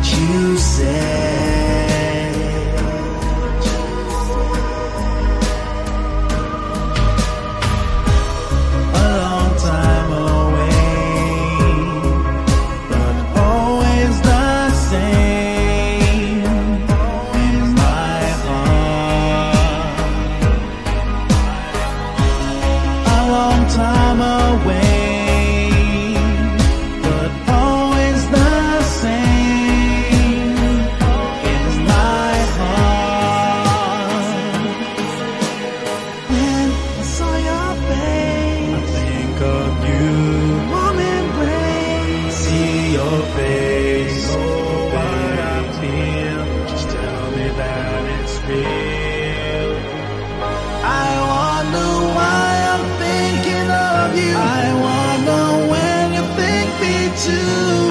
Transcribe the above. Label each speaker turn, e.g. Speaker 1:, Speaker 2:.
Speaker 1: you said. A long time away, but always the same in my heart. A long time away, your face, oh, what I feel, just tell me that it's real. I wonder why I'm thinking of you. I wonder when you think me too.